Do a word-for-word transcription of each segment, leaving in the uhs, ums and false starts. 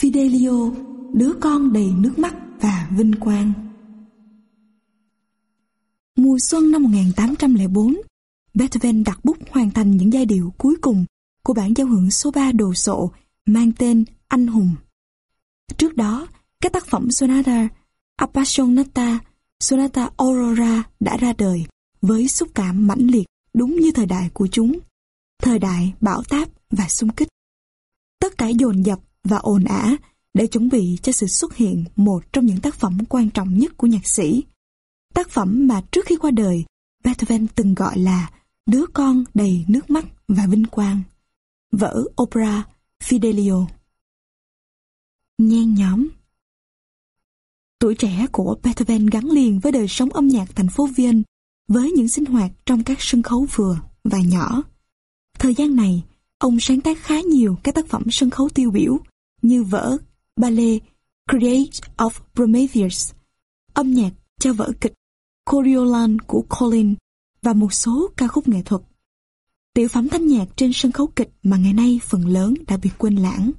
Fidelio, đứa con đầy nước mắt và vinh quang. Mùa xuân năm một nghìn tám trăm lẻ bốn, Beethoven đặt bút hoàn thành những giai điệu cuối cùng của bản giao hưởng số ba đồ sộ mang tên Anh hùng. Trước đó, các tác phẩm Sonata Appassionata, Sonata Aurora đã ra đời với xúc cảm mãnh liệt đúng như thời đại của chúng, thời đại bão táp và xung kích. Tất cả dồn dập và ồn ào để chuẩn bị cho sự xuất hiện một trong những tác phẩm quan trọng nhất của nhạc sĩ. Tác phẩm mà trước khi qua đời, Beethoven từng gọi là đứa con đầy nước mắt và vinh quang, vở opera Fidelio. Nhen nhóm. Tuổi trẻ của Beethoven gắn liền với đời sống âm nhạc thành phố Vienne với những sinh hoạt trong các sân khấu vừa và nhỏ. Thời gian này, ông sáng tác khá nhiều các tác phẩm sân khấu tiêu biểu như vở ballet Create of Prometheus, âm nhạc cho vở kịch Coriolan của Collin và một số ca khúc nghệ thuật. Tiểu phẩm thanh nhạc trên sân khấu kịch mà ngày nay phần lớn đã bị quên lãng.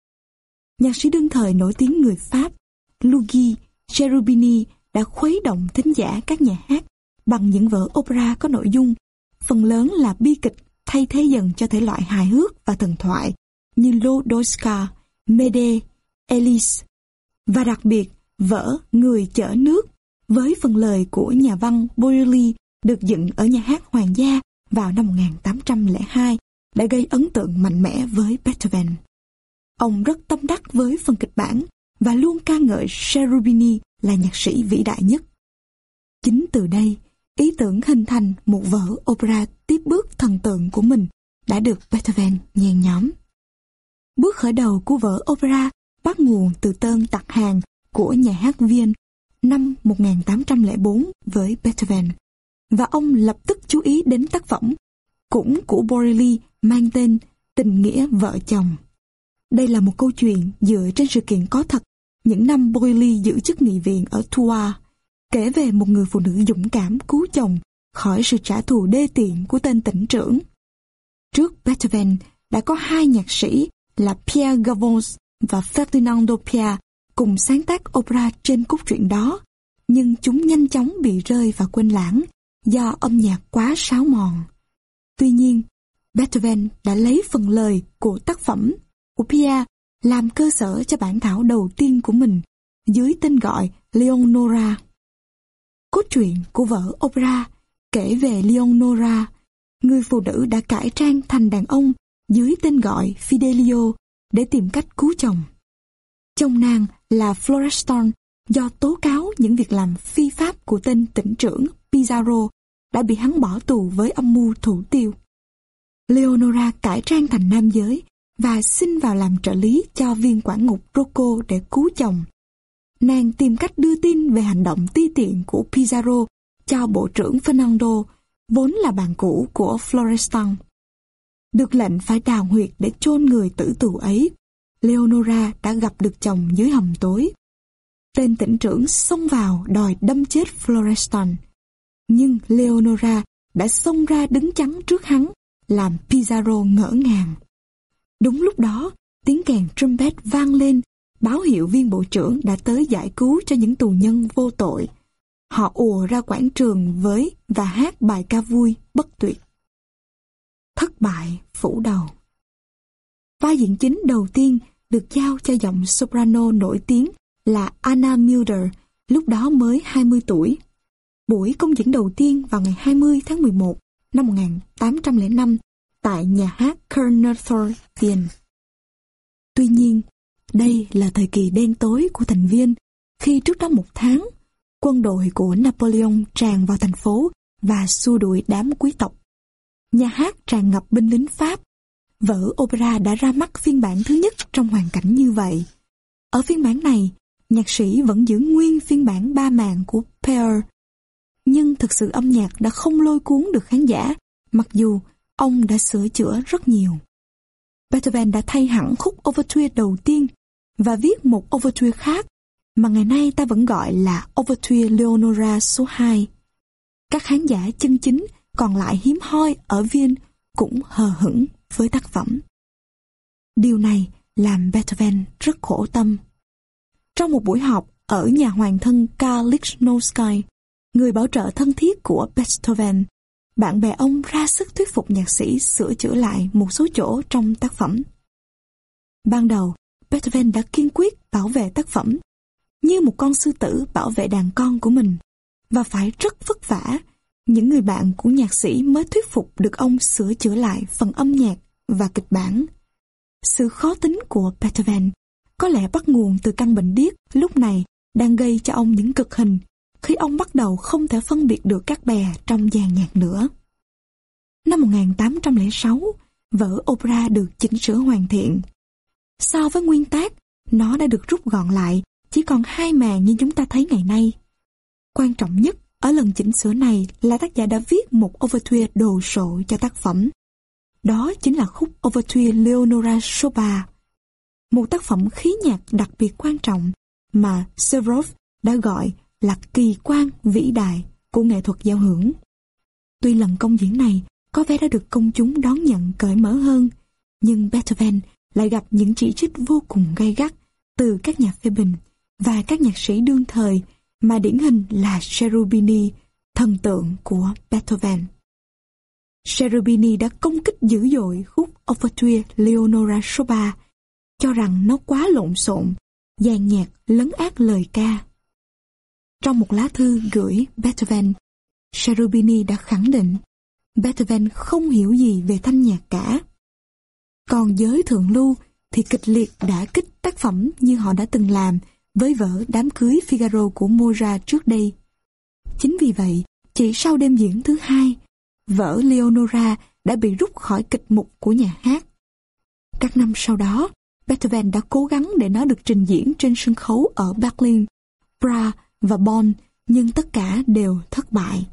Nhạc sĩ đương thời nổi tiếng người Pháp Luigi Cherubini đã khuấy động thính giả các nhà hát bằng những vở opera có nội dung phần lớn là bi kịch thay thế dần cho thể loại hài hước và thần thoại như Lodoska, Mede, Elise và đặc biệt vở Người chở nước với phần lời của nhà văn Boieley được dựng ở nhà hát Hoàng gia vào năm một nghìn tám trăm lẻ hai đã gây ấn tượng mạnh mẽ với Beethoven. Ông rất tâm đắc với phần kịch bản và luôn ca ngợi Cherubini là nhạc sĩ vĩ đại nhất. Chính từ đây, ý tưởng hình thành một vở opera tiếp bước thần tượng của mình đã được Beethoven nhen nhóm. Bước khởi đầu của vở opera bắt nguồn từ tên tặc hàng của nhà hát Vienne năm một nghìn tám trăm lẻ bốn với Beethoven, và ông lập tức chú ý đến tác phẩm cũng của Boieley mang tên Tình nghĩa vợ chồng. Đây là một câu chuyện dựa trên sự kiện có thật những năm Boieley giữ chức nghị viện ở Tours, kể về một người phụ nữ dũng cảm cứu chồng khỏi sự trả thù đê tiện của tên tỉnh trưởng. Trước Beethoven đã có hai nhạc sĩ là Pierre Gavons và Ferdinando Pia cùng sáng tác opera trên cốt truyện đó, nhưng chúng nhanh chóng bị rơi vào quên lãng do âm nhạc quá sáo mòn. Tuy nhiên, Beethoven đã lấy phần lời của tác phẩm của Pia làm cơ sở cho bản thảo đầu tiên của mình dưới tên gọi Leonora. Cốt truyện của vở opera kể về Leonora, người phụ nữ đã cải trang thành đàn ông dưới tên gọi Fidelio để tìm cách cứu chồng. Chồng nàng là Florestan do tố cáo những việc làm phi pháp của tên tỉnh trưởng Pizarro đã bị hắn bỏ tù với âm mưu thủ tiêu. Leonora cải trang thành nam giới và xin vào làm trợ lý cho viên quản ngục Rocco để cứu chồng. Nàng tìm cách đưa tin về hành động ti tiện của Pizarro cho bộ trưởng Fernando, vốn là bạn cũ của Florestan. Được lệnh phải đào huyệt để chôn người tử tù ấy, Leonora đã gặp được chồng dưới hầm tối. Tên tỉnh trưởng xông vào đòi đâm chết Florestan, nhưng Leonora đã xông ra đứng chắn trước hắn, làm Pizarro ngỡ ngàng. Đúng lúc đó, tiếng kèn trumpet vang lên, báo hiệu viên bộ trưởng đã tới giải cứu cho những tù nhân vô tội. Họ ùa ra quảng trường với và hát bài ca vui bất tuyệt. Thất bại phủ đầu. Vai diễn chính đầu tiên được giao cho giọng soprano nổi tiếng là Anna Milder, lúc đó mới hai mươi tuổi. Buổi công diễn đầu tiên vào ngày hai mươi tháng mười một năm một nghìn tám trăm lẻ năm tại nhà hát Kernethal, Vienne. Tuy nhiên, đây là thời kỳ đen tối của thành viên, khi trước đó một tháng, quân đội của Napoleon tràn vào thành phố và xua đuổi đám quý tộc. Nhà hát tràn ngập binh lính Pháp. Vở opera đã ra mắt phiên bản thứ nhất trong hoàn cảnh như vậy. Ở phiên bản này, nhạc sĩ vẫn giữ nguyên phiên bản ba màn của Peer, nhưng thực sự âm nhạc đã không lôi cuốn được khán giả, mặc dù ông đã sửa chữa rất nhiều. Beethoven đã thay hẳn khúc Overture đầu tiên và viết một Overture khác mà ngày nay ta vẫn gọi là Overture Leonora số hai. Các khán giả chân chính còn lại hiếm hoi ở Vienne cũng hờ hững với tác phẩm. Điều này làm Beethoven rất khổ tâm. Trong một buổi họp ở nhà hoàng thân Karl Lichnowsky, người bảo trợ thân thiết của Beethoven, bạn bè ông ra sức thuyết phục nhạc sĩ sửa chữa lại một số chỗ trong tác phẩm. Ban đầu, Beethoven đã kiên quyết bảo vệ tác phẩm, như một con sư tử bảo vệ đàn con của mình, và phải rất vất vả, những người bạn của nhạc sĩ mới thuyết phục được ông sửa chữa lại phần âm nhạc và kịch bản. Sự khó tính của Beethoven có lẽ bắt nguồn từ căn bệnh điếc lúc này đang gây cho ông những cực hình khi ông bắt đầu không thể phân biệt được các bè trong dàn nhạc nữa. Năm một nghìn tám trăm lẻ sáu, vở opera được chỉnh sửa hoàn thiện. So với nguyên tác, nó đã được rút gọn lại, chỉ còn hai màn như chúng ta thấy ngày nay. Quan trọng nhất ở lần chỉnh sửa này là tác giả đã viết một overture đồ sộ cho tác phẩm. Đó chính là khúc overture Leonora Chopin, một tác phẩm khí nhạc đặc biệt quan trọng mà Severov đã gọi là kỳ quan vĩ đại của nghệ thuật giao hưởng. Tuy lần công diễn này có vẻ đã được công chúng đón nhận cởi mở hơn, nhưng Beethoven lại gặp những chỉ trích vô cùng gay gắt từ các nhà phê bình và các nhạc sĩ đương thời, mà điển hình là Cherubini, thần tượng của Beethoven. Cherubini đã công kích dữ dội khúc overture Leonora Chopin, cho rằng nó quá lộn xộn, dàn nhạc lấn át lời ca. Trong một lá thư gửi Beethoven, Cherubini đã khẳng định Beethoven không hiểu gì về thanh nhạc cả. Còn giới thượng lưu thì kịch liệt đả kích tác phẩm như họ đã từng làm với vở Đám cưới Figaro của Mozart trước đây. Chính vì vậy, chỉ sau đêm diễn thứ hai, vở Leonora đã bị rút khỏi kịch mục của nhà hát. Các năm sau đó, Beethoven đã cố gắng để nó được trình diễn trên sân khấu ở Berlin, Prague và Bonn, nhưng tất cả đều thất bại.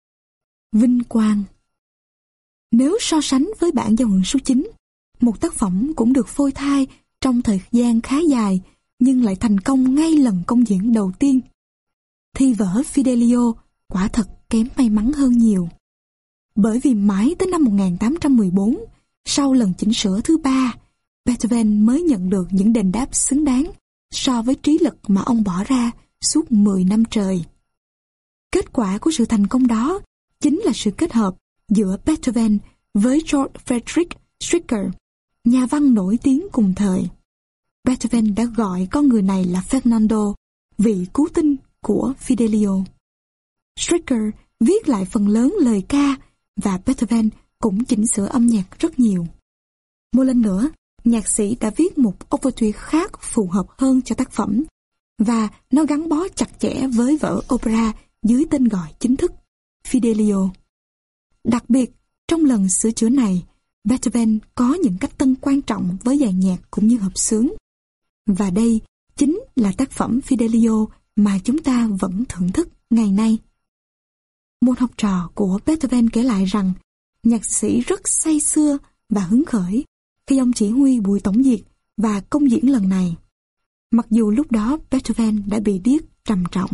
Vinh quang. Nếu so sánh với bản giao hưởng số chín, một tác phẩm cũng được phôi thai trong thời gian khá dài nhưng lại thành công ngay lần công diễn đầu tiên, thì vở Fidelio quả thật kém may mắn hơn nhiều. Bởi vì mãi tới năm một nghìn tám trăm mười bốn, sau lần chỉnh sửa thứ ba, Beethoven mới nhận được những đền đáp xứng đáng so với trí lực mà ông bỏ ra suốt mười năm trời. Kết quả của sự thành công đó chính là sự kết hợp giữa Beethoven với Georg Friedrich Stricker, nhà văn nổi tiếng cùng thời. Beethoven đã gọi con người này là Fernando, vị cứu tinh của Fidelio. Stricker viết lại phần lớn lời ca và Beethoven cũng chỉnh sửa âm nhạc rất nhiều. Một lần nữa, nhạc sĩ đã viết một overture khác phù hợp hơn cho tác phẩm, và nó gắn bó chặt chẽ với vở opera dưới tên gọi chính thức Fidelio. Đặc biệt, trong lần sửa chữa này, Beethoven có những cách tân quan trọng với dàn nhạc cũng như hợp xướng. Và đây chính là tác phẩm Fidelio mà chúng ta vẫn thưởng thức ngày nay. Một học trò của Beethoven kể lại rằng nhạc sĩ rất say sưa và hứng khởi khi ông chỉ huy buổi tổng duyệt và công diễn lần này, mặc dù lúc đó Beethoven đã bị điếc trầm trọng.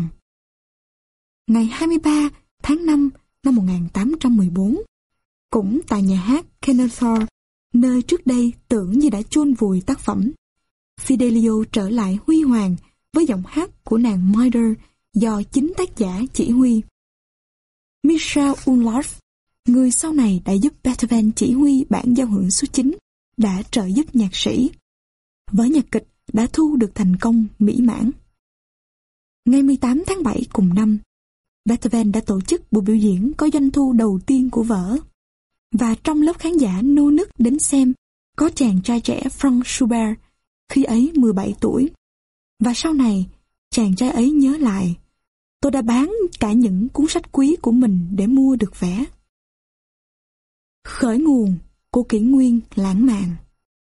Ngày hai mươi ba tháng năm năm một nghìn tám trăm mười bốn, cũng tại nhà hát Kennesaw, nơi trước đây tưởng như đã chôn vùi tác phẩm, Fidelio trở lại huy hoàng với giọng hát của nàng Maider do chính tác giả chỉ huy. Michel Umlauf, người sau này đã giúp Beethoven chỉ huy bản giao hưởng số chín, đã trợ giúp nhạc sĩ. Vở nhạc kịch đã thu được thành công mỹ mãn. Ngày mười tám tháng bảy cùng năm, Beethoven đã tổ chức buổi biểu diễn có doanh thu đầu tiên của vở. Và trong lớp khán giả nô nức đến xem, có chàng trai trẻ Franz Schubert, khi ấy mười bảy tuổi. Và sau này, chàng trai ấy nhớ lại, tôi đã bán cả những cuốn sách quý của mình để mua được vé. Khởi nguồn của kỷ nguyên lãng mạn.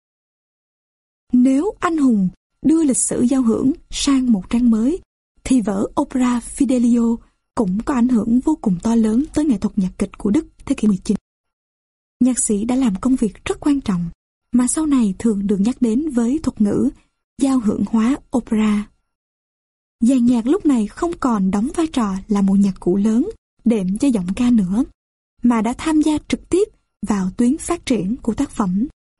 Nếu anh hùng đưa lịch sử giao hưởng sang một trang mới, thì vở opera Fidelio cũng có ảnh hưởng vô cùng to lớn tới nghệ thuật nhạc kịch của Đức thế kỷ mười chín. Nhạc sĩ đã làm công việc rất quan trọng, mà sau này thường được nhắc đến với thuật ngữ giao hưởng hóa opera. Dàn nhạc lúc này không còn đóng vai trò là một nhạc cụ lớn đệm cho giọng ca nữa, mà đã tham gia trực tiếp vào tuyến phát triển của tác phẩm.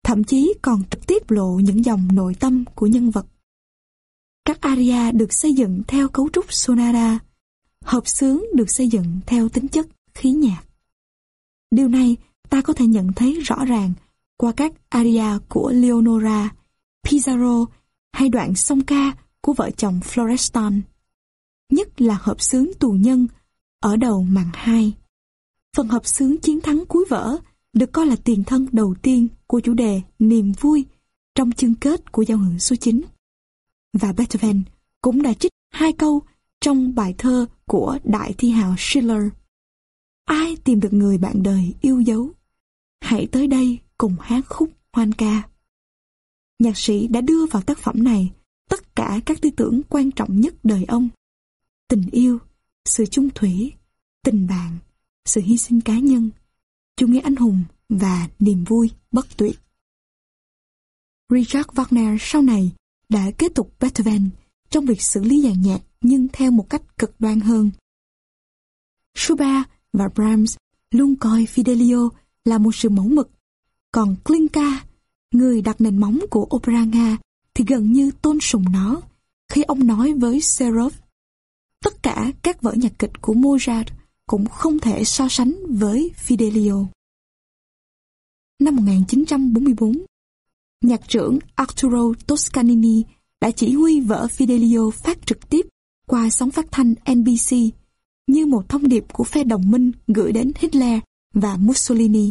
thậm chí còn trực tiếp lộ những dòng nội tâm của nhân vật. Các aria được xây dựng theo cấu trúc sonata, hợp xướng được xây dựng theo tính chất khí nhạc. Điều này ta có thể nhận thấy rõ ràng qua các aria của Leonora, Pizarro hay đoạn song ca của vợ chồng Florestan, nhất là hợp xướng tù nhân ở đầu màn hai. Phần hợp xướng chiến thắng cuối vở được coi là tiền thân đầu tiên của chủ đề niềm vui trong chương kết của giao hưởng số chín. Và Beethoven cũng đã trích hai câu trong bài thơ của đại thi hào Schiller: ai tìm được người bạn đời yêu dấu, hãy tới đây cùng hát khúc hoan ca. Nhạc sĩ đã đưa vào tác phẩm này tất cả các tư tưởng quan trọng nhất đời ông: tình yêu, sự chung thủy, tình bạn, sự hy sinh cá nhân, chủ nghĩa anh hùng và niềm vui bất tuyệt. Richard Wagner sau này đã kế tục Beethoven trong việc xử lý dàn nhạc nhưng theo một cách cực đoan hơn. Schubert và Brahms luôn coi Fidelio là một sự mẫu mực, còn Glinka, người đặt nền móng của opera Nga, thì gần như tôn sùng nó khi ông nói với Serov: tất cả các vở nhạc kịch của Mozart cũng không thể so sánh với Fidelio. Năm một nghìn chín trăm bốn mươi tư, nhạc trưởng Arturo Toscanini đã chỉ huy vở Fidelio phát trực tiếp qua sóng phát thanh en bê xê như một thông điệp của phe đồng minh gửi đến Hitler và Mussolini.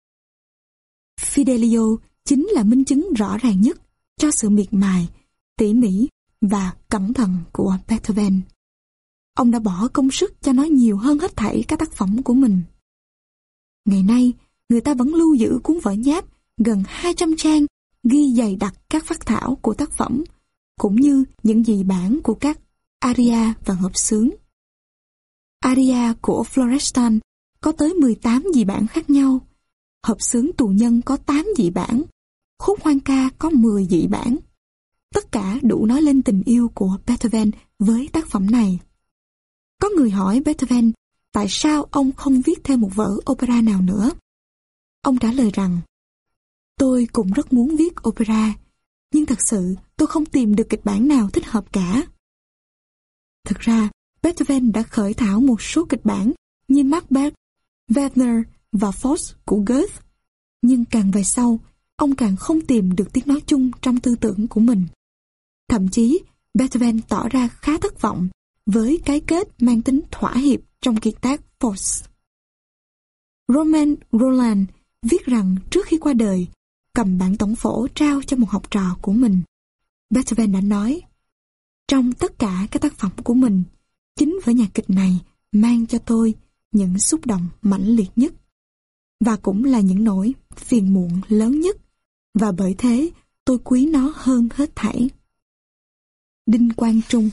Fidelio chính là minh chứng rõ ràng nhất cho sự miệt mài, tỉ mỉ và cẩn thận của Beethoven. Ông đã bỏ công sức cho nó nhiều hơn hết thảy các tác phẩm của mình. Ngày nay, người ta vẫn lưu giữ cuốn vở nháp gần hai trăm trang ghi dày đặc các phác thảo của tác phẩm, cũng như những dị bản của các aria và hợp xướng. Aria của Florestan có tới mười tám dị bản khác nhau, hợp xướng tù nhân có tám dị bản, khúc hoan ca có mười dị bản. Tất cả đủ nói lên tình yêu của Beethoven với tác phẩm này. Có người hỏi Beethoven tại sao ông không viết thêm một vở opera nào nữa. Ông trả lời rằng: tôi cũng rất muốn viết opera, nhưng thật sự tôi không tìm được kịch bản nào thích hợp cả. Thực ra, Beethoven đã khởi thảo một số kịch bản như Macbeth, Wagner và Faust của Goethe, nhưng càng về sau, ông càng không tìm được tiếng nói chung trong tư tưởng của mình. Thậm chí, Beethoven tỏ ra khá thất vọng với cái kết mang tính thỏa hiệp trong kiệt tác Faust. Romain Rolland viết rằng trước khi qua đời, cầm bản tổng phổ trao cho một học trò của mình, Beethoven đã nói: trong tất cả các tác phẩm của mình, chính vở nhạc kịch này mang cho tôi những xúc động mãnh liệt nhất, và cũng là những nỗi phiền muộn lớn nhất, và bởi thế tôi quý nó hơn hết thảy. Đinh Quang Trung.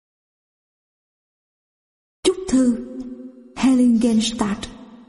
Chúc thư Heiligenstadt.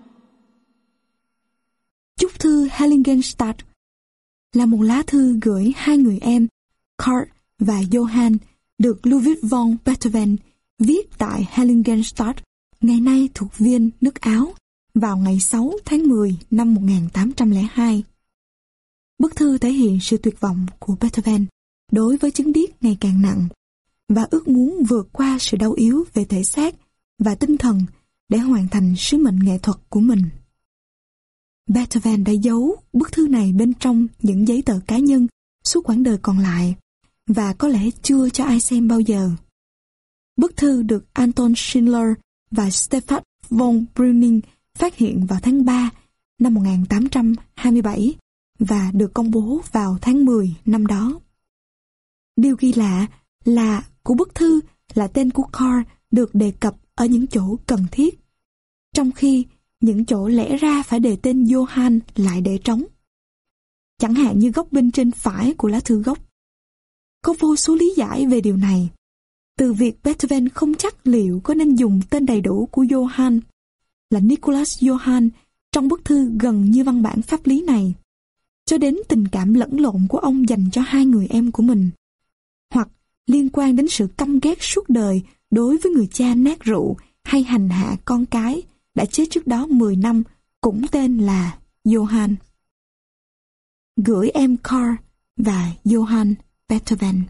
Chúc thư Heiligenstadt là một lá thư gửi hai người em Karl và Johann được Ludwig von Beethoven viết tại Heiligenstadt, ngày nay thuộc Viên, nước Áo, vào ngày sáu tháng mười năm một nghìn tám trăm lẻ hai. Bức thư thể hiện sự tuyệt vọng của Beethoven đối với chứng điếc ngày càng nặng và ước muốn vượt qua sự đau yếu về thể xác và tinh thần để hoàn thành sứ mệnh nghệ thuật của mình. Beethoven đã giấu bức thư này bên trong những giấy tờ cá nhân suốt quãng đời còn lại và có lẽ chưa cho ai xem bao giờ. Bức thư được Anton Schindler và Stefan von Breuning phát hiện vào tháng ba năm một nghìn tám trăm hai mươi bảy và được công bố vào tháng mười năm đó. Điều kỳ lạ là của bức thư là tên của Karl được đề cập ở những chỗ cần thiết, trong khi những chỗ lẽ ra phải đề tên Johann lại để trống. Chẳng hạn như góc bên trên phải của lá thư gốc. Có vô số lý giải về điều này, từ việc Beethoven không chắc liệu có nên dùng tên đầy đủ của Johann là Nicholas Johann trong bức thư gần như văn bản pháp lý này, cho đến tình cảm lẫn lộn của ông dành cho hai người em của mình, hoặc liên quan đến sự căm ghét suốt đời đối với người cha nát rượu hay hành hạ con cái đã chết trước đó mười năm cũng tên là Johann. gửi em Carl và Johann Beethoven.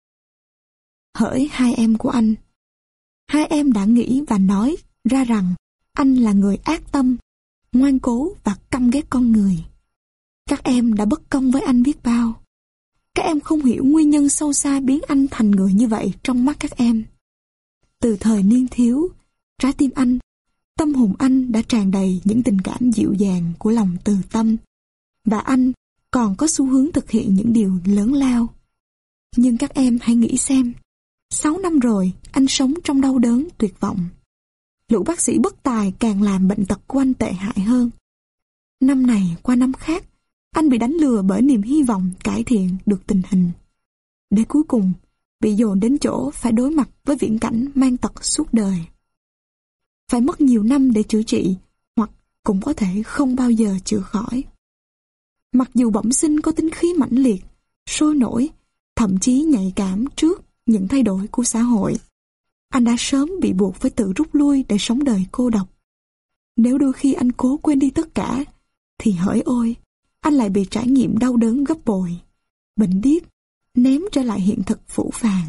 Hỡi hai em của anh, hai em đã nghĩ và nói ra rằng anh là người ác tâm, ngoan cố và căm ghét con người. Các em đã bất công với anh biết bao. Các em không hiểu nguyên nhân sâu xa biến anh thành người như vậy trong mắt các em. Từ thời niên thiếu, trái tim anh, tâm hồn anh đã tràn đầy những tình cảm dịu dàng của lòng từ tâm, và anh còn có xu hướng thực hiện những điều lớn lao. Nhưng các em hãy nghĩ xem, sáu năm rồi anh sống trong đau đớn tuyệt vọng. Lũ bác sĩ bất tài càng làm bệnh tật của anh tệ hại hơn. Năm này qua năm khác, anh bị đánh lừa bởi niềm hy vọng cải thiện được tình hình, để cuối cùng bị dồn đến chỗ phải đối mặt với viễn cảnh mang tật suốt đời. Phải mất nhiều năm để chữa trị, hoặc cũng có thể không bao giờ chữa khỏi. Mặc dù bẩm sinh có tính khí mãnh liệt, sôi nổi, thậm chí nhạy cảm trước những thay đổi của xã hội, anh đã sớm bị buộc phải tự rút lui để sống đời cô độc. Nếu đôi khi anh cố quên đi tất cả, thì hỡi ôi, anh lại bị trải nghiệm đau đớn gấp bội, bệnh điếc, ném trở lại hiện thực phũ phàng.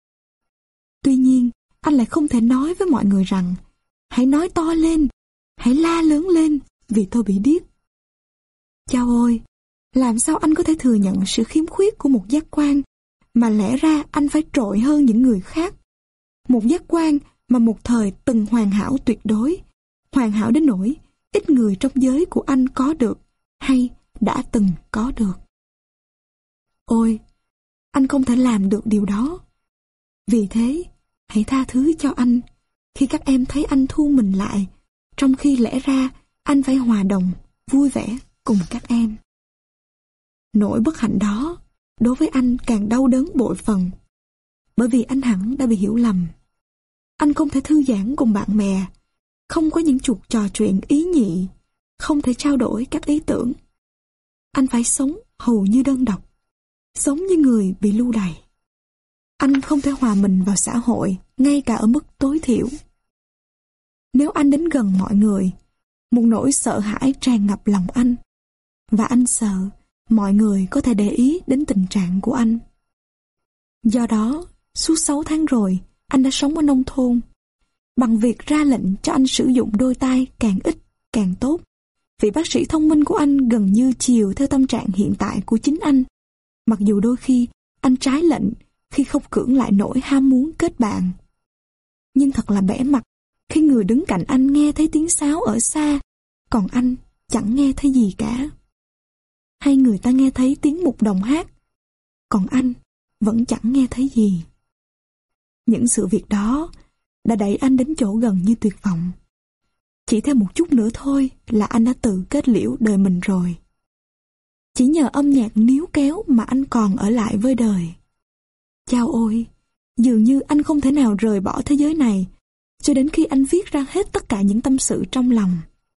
Tuy nhiên, anh lại không thể nói với mọi người rằng, hãy nói to lên, hãy la lớn lên vì tôi bị điếc. Chao ôi, làm sao anh có thể thừa nhận sự khiếm khuyết của một giác quan, mà lẽ ra anh phải trội hơn những người khác. Một giác quan mà một thời từng hoàn hảo tuyệt đối, hoàn hảo đến nỗi ít người trong giới của anh có được, hay đã từng có được. Ôi, anh không thể làm được điều đó. Vì thế, hãy tha thứ cho anh khi các em thấy anh thu mình lại, trong khi lẽ ra anh phải hòa đồng, vui vẻ cùng các em. Nỗi bất hạnh đó đối với anh càng đau đớn bội phần, bởi vì anh hẳn đã bị hiểu lầm. Anh không thể thư giãn cùng bạn bè, không có những cuộc trò chuyện ý nhị, không thể trao đổi các ý tưởng. Anh phải sống hầu như đơn độc, sống như người bị lưu đày. Anh không thể hòa mình vào xã hội, ngay cả ở mức tối thiểu. Nếu anh đến gần mọi người, một nỗi sợ hãi tràn ngập lòng anh, và anh sợ mọi người có thể để ý đến tình trạng của anh. Do đó, suốt sáu tháng rồi, anh đã sống ở nông thôn. Bằng việc ra lệnh cho anh sử dụng đôi tay càng ít càng tốt, vị bác sĩ thông minh của anh gần như chiều theo tâm trạng hiện tại của chính anh, mặc dù đôi khi anh trái lệnh khi không cưỡng lại nỗi ham muốn kết bạn. Nhưng thật là bẽ mặt khi người đứng cạnh anh nghe thấy tiếng sáo ở xa, còn anh chẳng nghe thấy gì cả. Hay người ta nghe thấy tiếng mục đồng hát, còn anh vẫn chẳng nghe thấy gì. Những sự việc đó đã đẩy anh đến chỗ gần như tuyệt vọng. Chỉ thêm một chút nữa thôi là anh đã tự kết liễu đời mình rồi. Chỉ nhờ âm nhạc níu kéo mà anh còn ở lại với đời. Chao ôi, dường như anh không thể nào rời bỏ thế giới này cho đến khi anh viết ra hết tất cả những tâm sự trong lòng.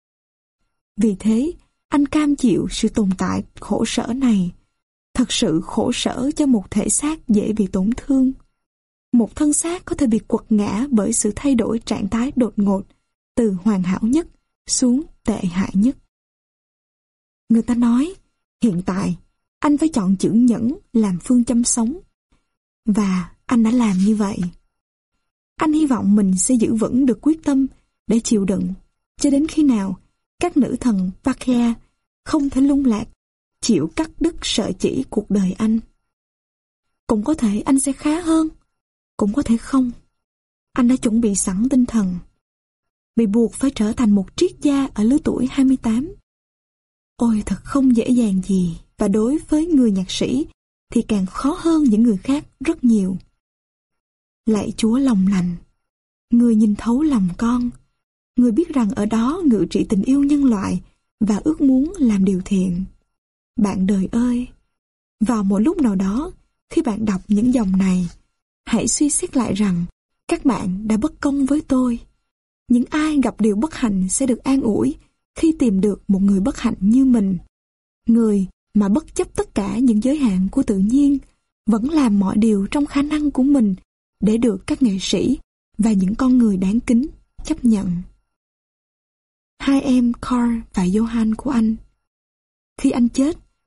Vì thế, anh cam chịu sự tồn tại khổ sở này, thật sự khổ sở cho một thể xác dễ bị tổn thương. Một thân xác có thể bị quật ngã bởi sự thay đổi trạng thái đột ngột từ hoàn hảo nhất xuống tệ hại nhất. Người ta nói, hiện tại anh phải chọn chữ nhẫn làm phương châm sống. Và anh đã làm như vậy. Anh hy vọng mình sẽ giữ vững được quyết tâm để chịu đựng cho đến khi nào các nữ thần Pakia không thể lung lạc, chịu cắt đứt sợi chỉ cuộc đời anh. Cũng có thể anh sẽ khá hơn, cũng có thể không. Anh đã chuẩn bị sẵn tinh thần. Bị buộc phải trở thành một triết gia ở lứa tuổi hai mươi tám. Ôi thật không dễ dàng gì, và đối với người nhạc sĩ thì càng khó hơn những người khác rất nhiều. Lạy Chúa lòng lành, người nhìn thấu lòng con, người biết rằng ở đó ngự trị tình yêu nhân loại và ước muốn làm điều thiện. Bạn đời ơi, vào một lúc nào đó, khi bạn đọc những dòng này, hãy suy xét lại rằng các bạn đã bất công với tôi. Những ai gặp điều bất hạnh sẽ được an ủi khi tìm được một người bất hạnh như mình. Người mà bất chấp tất cả những giới hạn của tự nhiên, vẫn làm mọi điều trong khả năng của mình để được các nghệ sĩ và những con người đáng kính chấp nhận. Hai em Carl và Johann của anh. Khi anh chết,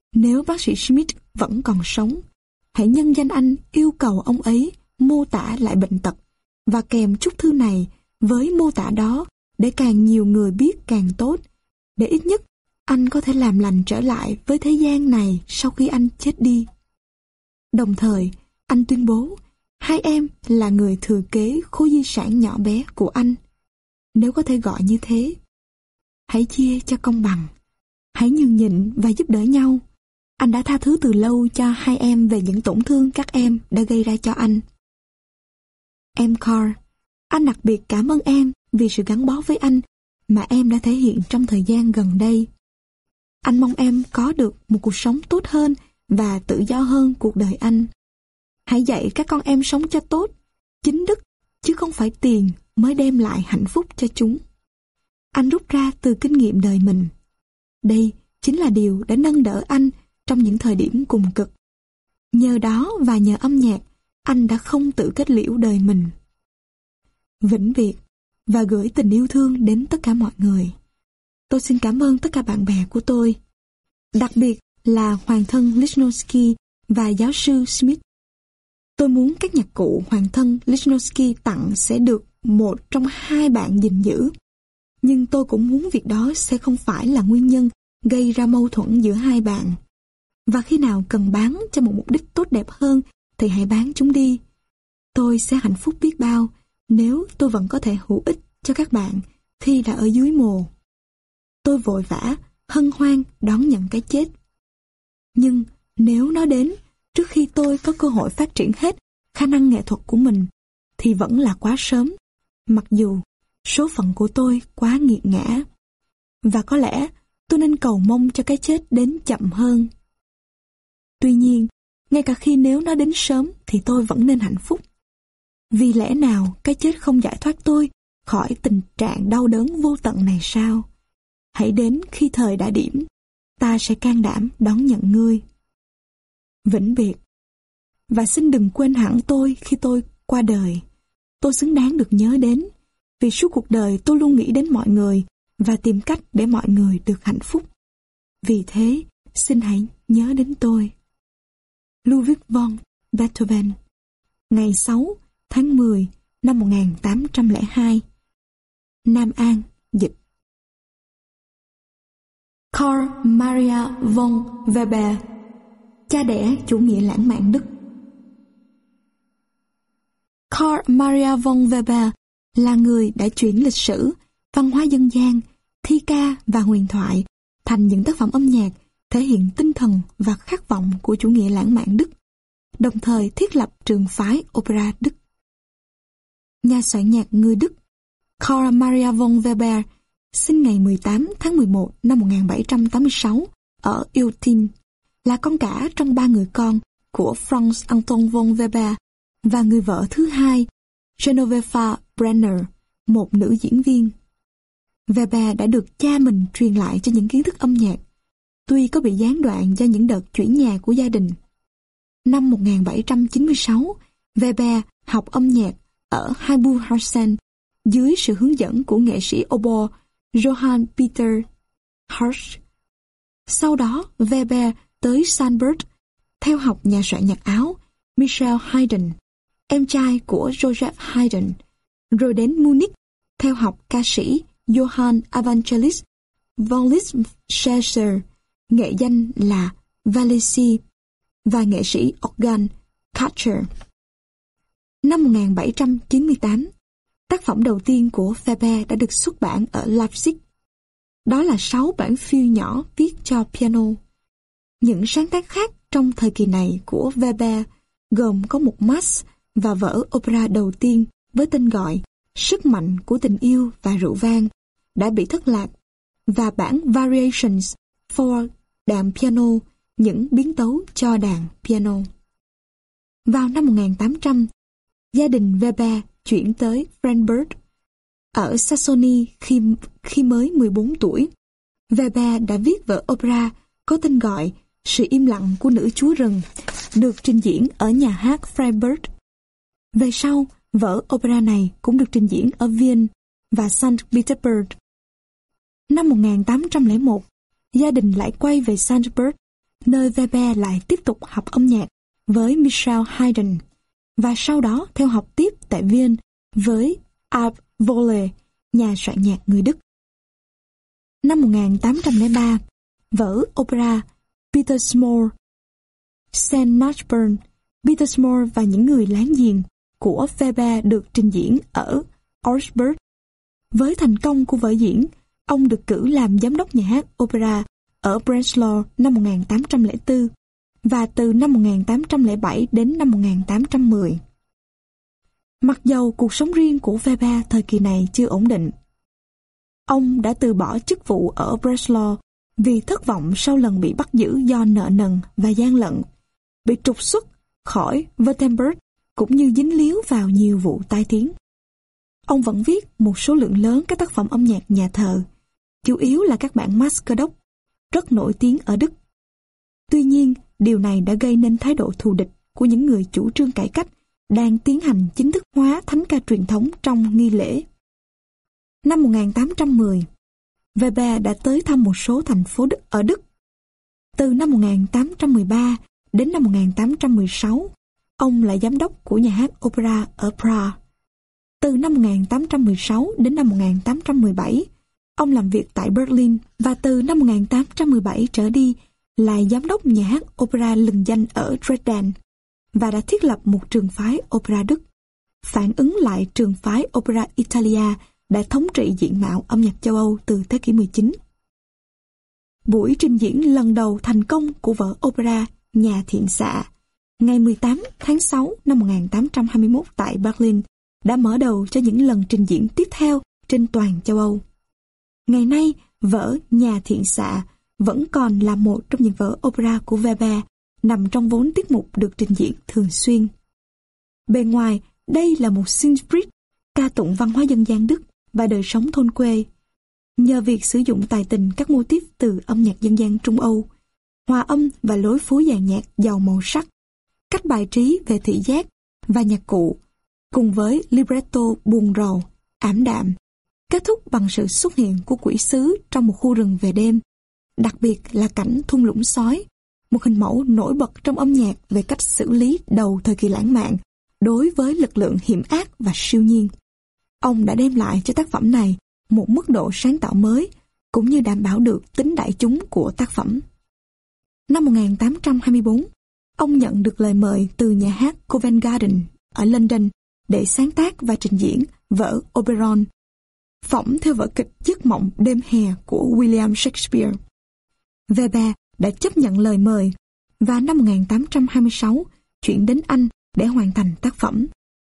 Nếu bác sĩ Smith vẫn còn sống, hãy nhân danh anh yêu cầu ông ấy mô tả lại bệnh tật và kèm chúc thư này với mô tả đó để càng nhiều người biết càng tốt, để ít nhất anh có thể làm lành trở lại với thế gian này sau khi anh chết đi. Đồng thời, anh tuyên bố hai em là người thừa kế khối di sản nhỏ bé của anh, nếu có thể gọi như thế. Hãy chia cho công bằng, hãy nhường nhịn và giúp đỡ nhau. Anh đã tha thứ từ lâu cho hai em về những tổn thương các em đã gây ra cho anh. Em Carr, anh đặc biệt cảm ơn em vì sự gắn bó với anh mà em đã thể hiện trong thời gian gần đây. Anh mong em có được một cuộc sống tốt hơn và tự do hơn cuộc đời anh. Hãy dạy các con em sống cho tốt, chính đức, chứ không phải tiền mới đem lại hạnh phúc cho chúng. Anh rút ra từ kinh nghiệm đời mình. Đây chính là điều đã nâng đỡ anh trong những thời điểm cùng cực. Nhờ đó và nhờ âm nhạc, anh đã không tự kết liễu đời mình. Vĩnh biệt và gửi tình yêu thương đến tất cả mọi người. Tôi xin cảm ơn tất cả bạn bè của tôi, đặc biệt là hoàng thân Lichnowsky và giáo sư Smith. Tôi muốn các nhạc cụ hoàng thân Lichnowsky tặng sẽ được một trong hai bạn gìn giữ. Nhưng tôi cũng muốn việc đó sẽ không phải là nguyên nhân gây ra mâu thuẫn giữa hai bạn. Và khi nào cần bán cho một mục đích tốt đẹp hơn thì hãy bán chúng đi. Tôi sẽ hạnh phúc biết bao nếu tôi vẫn có thể hữu ích cho các bạn khi đã ở dưới mồ. Tôi vội vã, hân hoan đón nhận cái chết. Nhưng nếu nó đến trước khi tôi có cơ hội phát triển hết khả năng nghệ thuật của mình, thì vẫn là quá sớm, mặc dù số phận của tôi quá nghiệt ngã. Và có lẽ tôi nên cầu mong cho cái chết đến chậm hơn. Tuy nhiên, ngay cả khi nếu nó đến sớm thì tôi vẫn nên hạnh phúc. Vì lẽ nào cái chết không giải thoát tôi khỏi tình trạng đau đớn vô tận này sao? Hãy đến khi thời đã điểm, ta sẽ can đảm đón nhận ngươi. Vĩnh biệt. Và xin đừng quên hẳn tôi khi tôi qua đời. Tôi xứng đáng được nhớ đến, vì suốt cuộc đời tôi luôn nghĩ đến mọi người và tìm cách để mọi người được hạnh phúc. Vì thế, xin hãy nhớ đến tôi. Ludwig von Beethoven, ngày sáu tháng mười năm một nghìn tám trăm lẻ hai. Nam An dịch. Karl Maria von Weber, cha đẻ chủ nghĩa lãng mạn Đức. Karl Maria von Weber là người đã chuyển lịch sử, văn hóa dân gian, thi ca và huyền thoại thành những tác phẩm âm nhạc thể hiện tinh thần và khát vọng của chủ nghĩa lãng mạn Đức, đồng thời thiết lập trường phái opera Đức. Nhà soạn nhạc người Đức Karl Maria von Weber sinh ngày mười tám tháng mười một năm một nghìn bảy trăm tám mươi sáu ở Eutin, là con cả trong ba người con của Franz Anton von Weber và người vợ thứ hai Genoveva Brenner, một nữ diễn viên. Weber đã được cha mình truyền lại cho những kiến thức âm nhạc, tuy có bị gián đoạn do những đợt chuyển nhà của gia đình. Năm một nghìn bảy trăm chín mươi sáu, Weber học âm nhạc ở Heibuhausen dưới sự hướng dẫn của nghệ sĩ oboe Johann Peter Hirsch. Sau đó, Weber tới Salzburg theo học nhà soạn nhạc Áo Michael Haydn, em trai của Joseph Haydn, rồi đến Munich theo học ca sĩ Johann Evangelist von Lisztschelzer, nghệ danh là Valesi, và nghệ sĩ organ Kacher. Năm một nghìn bảy trăm chín mươi tám, tác phẩm đầu tiên của Weber đã được xuất bản ở Leipzig. Đó là sáu bản phiêu nhỏ viết cho piano. Những sáng tác khác trong thời kỳ này của Weber gồm có một mass và vở opera đầu tiên với tên gọi Sức mạnh của tình yêu và rượu vang đã bị thất lạc, và bản Variations for đàn piano, những biến tấu cho đàn piano. Vào năm một nghìn tám trăm, gia đình Weber chuyển tới Frankfurt ở Saxony khi, khi mới mười bốn tuổi. Weber đã viết vở opera có tên gọi Sự im lặng của nữ chúa rừng, được trình diễn ở nhà hát Freiburg. Về sau, vở opera này cũng được trình diễn ở Viên và Saint Petersburg. Năm một nghìn tám trăm lẻ một, gia đình lại quay về Salzburg nơi Weber lại tiếp tục học âm nhạc với Michael Haydn, và sau đó theo học tiếp tại Viên với Art Volle, nhà soạn nhạc người Đức. Năm một nghìn tám trăm lẻ ba, vở opera Petersmore, Saint Nashburn, Petersmore và những người láng giềng của Weber được trình diễn ở Augsburg. Với thành công của vở diễn, ông được cử làm giám đốc nhà hát opera ở Breslau năm một nghìn tám trăm lẻ bốn và từ năm một nghìn tám trăm lẻ bảy đến năm một nghìn tám trăm mười. Mặc dầu cuộc sống riêng của Weber thời kỳ này chưa ổn định, ông đã từ bỏ chức vụ ở Breslau vì thất vọng sau lần bị bắt giữ do nợ nần và gian lận, bị trục xuất khỏi Württemberg cũng như dính líu vào nhiều vụ tai tiếng. Ông vẫn viết một số lượng lớn các tác phẩm âm nhạc nhà thờ, chủ yếu là các bản Masquerade, rất nổi tiếng ở Đức. Tuy nhiên, điều này đã gây nên thái độ thù địch của những người chủ trương cải cách đang tiến hành chính thức hóa thánh ca truyền thống trong nghi lễ. Năm một nghìn tám trăm mười, Weber đã tới thăm một số thành phố Đức ở Đức. Từ năm một nghìn tám trăm mười ba đến năm một nghìn tám trăm mười sáu, ông là giám đốc của nhà hát opera ở Prague. Từ năm một nghìn tám trăm mười sáu đến năm một nghìn tám trăm mười bảy, ông làm việc tại Berlin và từ năm một nghìn tám trăm mười bảy trở đi là giám đốc nhà hát opera lừng danh ở Dresden và đã thiết lập một trường phái opera Đức, phản ứng lại trường phái opera Italia đã thống trị diện mạo âm nhạc châu Âu từ thế kỷ mười chín. Buổi trình diễn lần đầu thành công của vở opera Nhà Thiện Xạ ngày mười tám tháng sáu năm một nghìn tám trăm hai mươi mốt tại Berlin đã mở đầu cho những lần trình diễn tiếp theo trên toàn châu Âu. Ngày nay, vở Nhà Thiện Xạ vẫn còn là một trong những vở opera của Weber nằm trong vốn tiết mục được trình diễn thường xuyên. Bề ngoài, đây là một Singspiel, ca tụng văn hóa dân gian Đức và đời sống thôn quê. Nhờ việc sử dụng tài tình các mô típ từ âm nhạc dân gian Trung Âu, hòa âm và lối phối dàn nhạc giàu màu sắc, cách bài trí về thị giác và nhạc cụ, cùng với libretto buồn rầu, ảm đạm, kết thúc bằng sự xuất hiện của quỷ sứ trong một khu rừng về đêm, đặc biệt là cảnh thung lũng sói, một hình mẫu nổi bật trong âm nhạc về cách xử lý đầu thời kỳ lãng mạn đối với lực lượng hiểm ác và siêu nhiên. Ông đã đem lại cho tác phẩm này một mức độ sáng tạo mới, cũng như đảm bảo được tính đại chúng của tác phẩm. Năm một nghìn tám trăm hai mươi tư, ông nhận được lời mời từ nhà hát Covent Garden ở London để sáng tác và trình diễn vở Oberon, phỏng theo vở kịch Giấc mộng đêm hè của William Shakespeare. Weber đã chấp nhận lời mời và năm một nghìn tám trăm hai mươi sáu chuyển đến Anh để hoàn thành tác phẩm.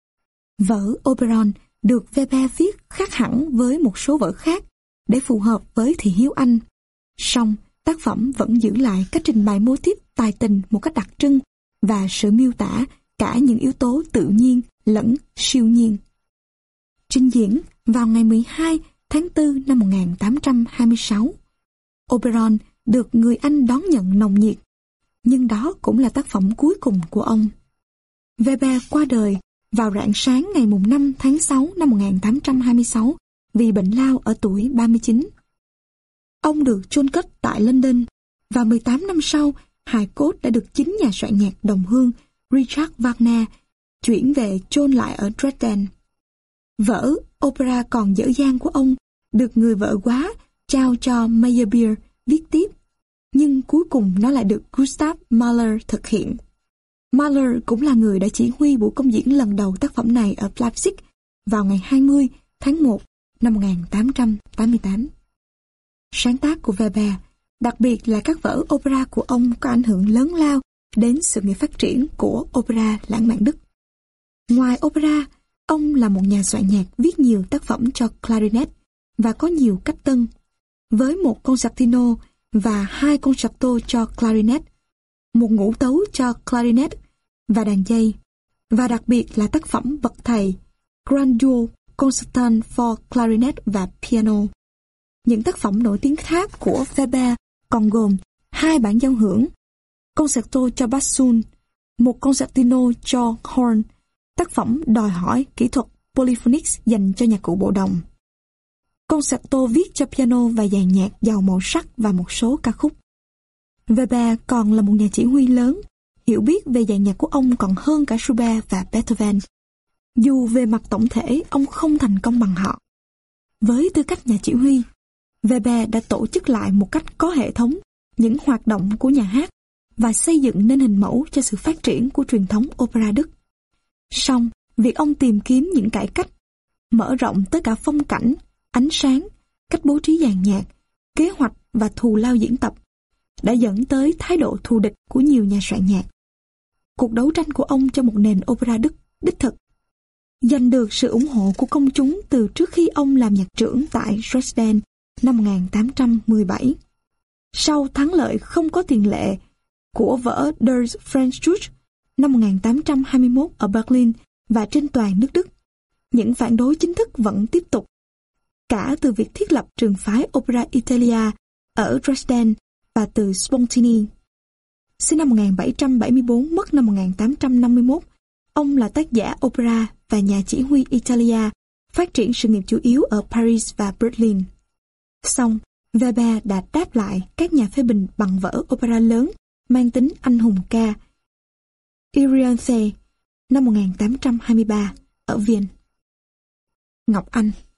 Vở Oberon được Weber viết khác hẳn với một số vở khác để phù hợp với thị hiếu Anh. Song, tác phẩm vẫn giữ lại cách trình bày mô típ tài tình một cách đặc trưng và sự miêu tả cả những yếu tố tự nhiên lẫn siêu nhiên. Trình diễn vào ngày mười hai tháng tư năm một nghìn tám trăm hai mươi sáu, Oberon được người Anh đón nhận nồng nhiệt, nhưng đó cũng là tác phẩm cuối cùng của ông. Weber qua đời vào rạng sáng ngày mùng năm tháng sáu năm một nghìn tám trăm hai mươi sáu vì bệnh lao ở tuổi ba mươi chín. Ông được chôn cất tại London và mười tám năm sau, hài cốt đã được chính nhà soạn nhạc đồng hương Richard Wagner chuyển về chôn lại ở Dresden. Vở opera còn dở dang của ông được người vợ quá trao cho Meyerbeer viết tiếp, nhưng cuối cùng nó lại được Gustav Mahler thực hiện. Mahler cũng là người đã chỉ huy buổi công diễn lần đầu tác phẩm này ở Leipzig vào ngày hai mươi tháng một năm một nghìn tám trăm tám mươi tám. Sáng tác của Weber, đặc biệt là các vở opera của ông có ảnh hưởng lớn lao đến sự nghiệp phát triển của opera lãng mạn Đức. Ngoài opera, ông là một nhà soạn nhạc viết nhiều tác phẩm cho clarinet và có nhiều cách tân, với một concertino và hai concerto cho clarinet, một ngũ tấu cho clarinet và đàn dây, và đặc biệt là tác phẩm bậc thầy Grand Duo Concerto for Clarinet và Piano. Những tác phẩm nổi tiếng khác của Weber còn gồm hai bản giao hưởng, concerto cho bassoon, một concertino cho horn, tác phẩm đòi hỏi kỹ thuật polyphonics dành cho nhạc cụ bộ đồng, concerto viết cho piano và dàn nhạc giàu màu sắc và một số ca khúc. Weber còn là một nhà chỉ huy lớn, hiểu biết về dàn nhạc của ông còn hơn cả Schubert và Beethoven. Dù về mặt tổng thể ông không thành công bằng họ. Với tư cách nhà chỉ huy, Weber đã tổ chức lại một cách có hệ thống những hoạt động của nhà hát và xây dựng nên hình mẫu cho sự phát triển của truyền thống opera Đức. Song, việc ông tìm kiếm những cải cách, mở rộng tới cả phong cảnh, ánh sáng, cách bố trí dàn nhạc, kế hoạch và thù lao diễn tập, đã dẫn tới thái độ thù địch của nhiều nhà soạn nhạc. Cuộc đấu tranh của ông cho một nền opera Đức đích thực giành được sự ủng hộ của công chúng từ trước khi ông làm nhạc trưởng tại Dresden năm một nghìn tám trăm mười bảy. Sau thắng lợi không có tiền lệ của vở Der Freischütz năm một nghìn tám trăm hai mươi mốt ở Berlin và trên toàn nước Đức, những phản đối chính thức vẫn tiếp tục, cả từ việc thiết lập trường phái Opera Italia ở Dresden và từ Spontini. Sinh năm một nghìn bảy trăm bảy mươi tư, mất năm một nghìn tám trăm năm mươi mốt, ông là tác giả opera và nhà chỉ huy Italia, phát triển sự nghiệp chủ yếu ở Paris và Berlin. Song, Weber đã đáp lại các nhà phê bình bằng vở opera lớn mang tính anh hùng ca Euryanthe năm một nghìn tám trăm hai mươi ba ở Viên. Ngọc Anh.